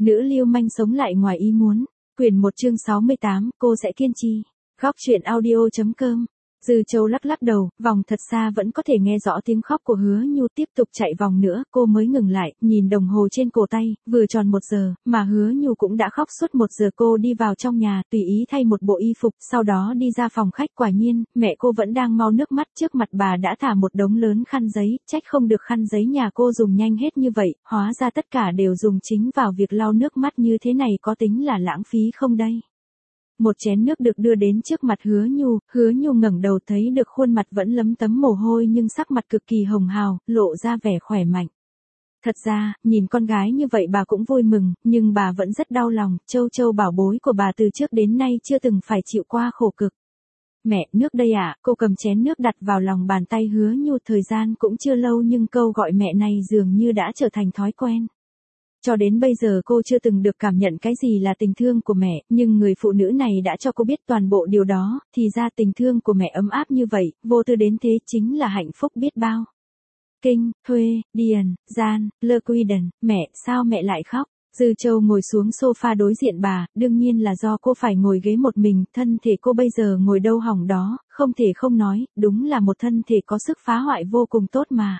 Nữ lưu manh sống lại ngoài ý muốn. Quyển 1 chương 68, cô sẽ kiên trì. Góc truyện audio.com. Dư Châu lắc lắc đầu, vòng thật xa vẫn có thể nghe rõ tiếng khóc của Hứa Nhu, tiếp tục chạy vòng nữa, cô mới ngừng lại, nhìn đồng hồ trên cổ tay, vừa tròn 1 giờ, mà Hứa Nhu cũng đã khóc suốt 1 giờ. Cô đi vào trong nhà, tùy ý thay một bộ y phục, sau đó đi ra phòng khách. Quả nhiên, mẹ cô vẫn đang mau nước mắt, trước mặt bà đã thả một đống lớn khăn giấy, trách không được khăn giấy nhà cô dùng nhanh hết như vậy, hóa ra tất cả đều dùng chính vào việc lau nước mắt, như thế này có tính là lãng phí không đây? Một chén nước được đưa đến trước mặt Hứa Nhu ngẩng đầu thấy được khuôn mặt vẫn lấm tấm mồ hôi nhưng sắc mặt cực kỳ hồng hào, lộ ra vẻ khỏe mạnh. Thật ra, nhìn con gái như vậy bà cũng vui mừng, nhưng bà vẫn rất đau lòng, Châu bảo bối của bà từ trước đến nay chưa từng phải chịu qua khổ cực. Mẹ, nước đây ạ, cô cầm chén nước đặt vào lòng bàn tay Hứa Nhu, thời gian cũng chưa lâu nhưng câu gọi mẹ này dường như đã trở thành thói quen. Cho đến bây giờ cô chưa từng được cảm nhận cái gì là tình thương của mẹ, nhưng người phụ nữ này đã cho cô biết toàn bộ điều đó, thì ra tình thương của mẹ ấm áp như vậy, vô tư đến thế chính là hạnh phúc biết bao. Kinh, Thuê, Điền, Gian, Lơ Quy Đần, mẹ, sao mẹ lại khóc? Dư Châu ngồi xuống sofa đối diện bà, đương nhiên là do cô phải ngồi ghế một mình, thân thể cô bây giờ ngồi đâu hỏng đó, không thể không nói, đúng là một thân thể có sức phá hoại vô cùng tốt mà.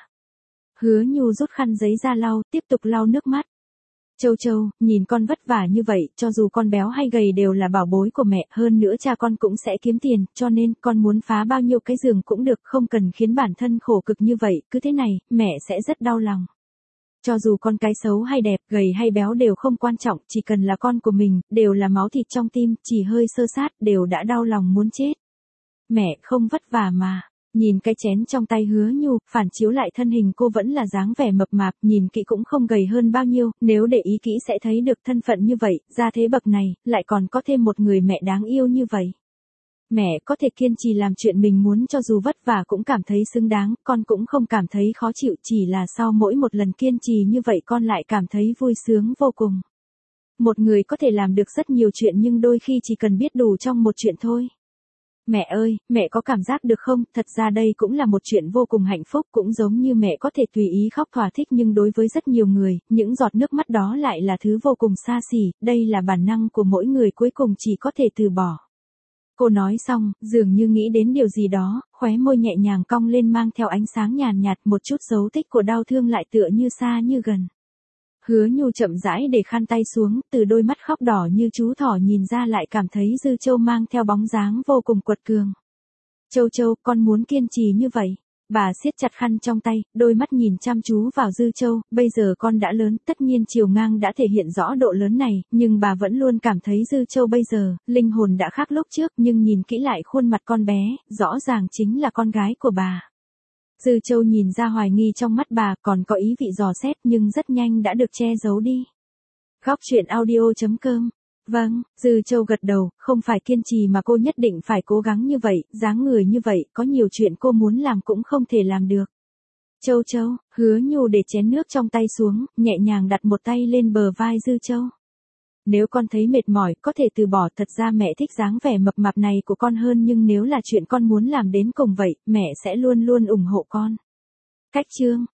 Hứa Nhu rút khăn giấy ra lau, tiếp tục lau nước mắt. Châu, nhìn con vất vả như vậy, cho dù con béo hay gầy đều là bảo bối của mẹ, hơn nữa cha con cũng sẽ kiếm tiền, cho nên con muốn phá bao nhiêu cái giường cũng được, không cần khiến bản thân khổ cực như vậy, cứ thế này, mẹ sẽ rất đau lòng. Cho dù con cái xấu hay đẹp, gầy hay béo đều không quan trọng, chỉ cần là con của mình, đều là máu thịt trong tim, chỉ hơi sơ sát, đều đã đau lòng muốn chết. Mẹ không vất vả mà. Nhìn cái chén trong tay Hứa Nhu, phản chiếu lại thân hình cô vẫn là dáng vẻ mập mạp, nhìn kỹ cũng không gầy hơn bao nhiêu, nếu để ý kỹ sẽ thấy được thân phận như vậy, ra thế bậc này, lại còn có thêm một người mẹ đáng yêu như vậy. Mẹ có thể kiên trì làm chuyện mình muốn cho dù vất vả cũng cảm thấy xứng đáng, con cũng không cảm thấy khó chịu, chỉ là sau mỗi một lần kiên trì như vậy con lại cảm thấy vui sướng vô cùng. Một người có thể làm được rất nhiều chuyện nhưng đôi khi chỉ cần biết đủ trong một chuyện thôi. Mẹ ơi, mẹ có cảm giác được không, thật ra đây cũng là một chuyện vô cùng hạnh phúc, cũng giống như mẹ có thể tùy ý khóc thỏa thích nhưng đối với rất nhiều người, những giọt nước mắt đó lại là thứ vô cùng xa xỉ, đây là bản năng của mỗi người cuối cùng chỉ có thể từ bỏ. Cô nói xong, dường như nghĩ đến điều gì đó, khóe môi nhẹ nhàng cong lên mang theo ánh sáng nhàn nhạt, một chút dấu tích của đau thương lại tựa như xa như gần. Hứa Nhu chậm rãi để khăn tay xuống, từ đôi mắt khóc đỏ như chú thỏ nhìn ra lại cảm thấy Dư Châu mang theo bóng dáng vô cùng quật cường. Châu, con muốn kiên trì như vậy. Bà siết chặt khăn trong tay, đôi mắt nhìn chăm chú vào Dư Châu, bây giờ con đã lớn, tất nhiên chiều ngang đã thể hiện rõ độ lớn này, nhưng bà vẫn luôn cảm thấy Dư Châu bây giờ, linh hồn đã khác lúc trước, nhưng nhìn kỹ lại khuôn mặt con bé, rõ ràng chính là con gái của bà. Dư Châu nhìn ra hoài nghi trong mắt bà, còn có ý vị dò xét nhưng rất nhanh đã được che giấu đi. Góc truyện audio.com. Vâng, Dư Châu gật đầu, không phải kiên trì mà cô nhất định phải cố gắng như vậy, dáng người như vậy, có nhiều chuyện cô muốn làm cũng không thể làm được. Châu, Hứa Nhu để chén nước trong tay xuống, nhẹ nhàng đặt một tay lên bờ vai Dư Châu. Nếu con thấy mệt mỏi, có thể từ bỏ, thật ra mẹ thích dáng vẻ mập mạp này của con hơn nhưng nếu là chuyện con muốn làm đến cùng vậy, mẹ sẽ luôn luôn ủng hộ con. Cách chương.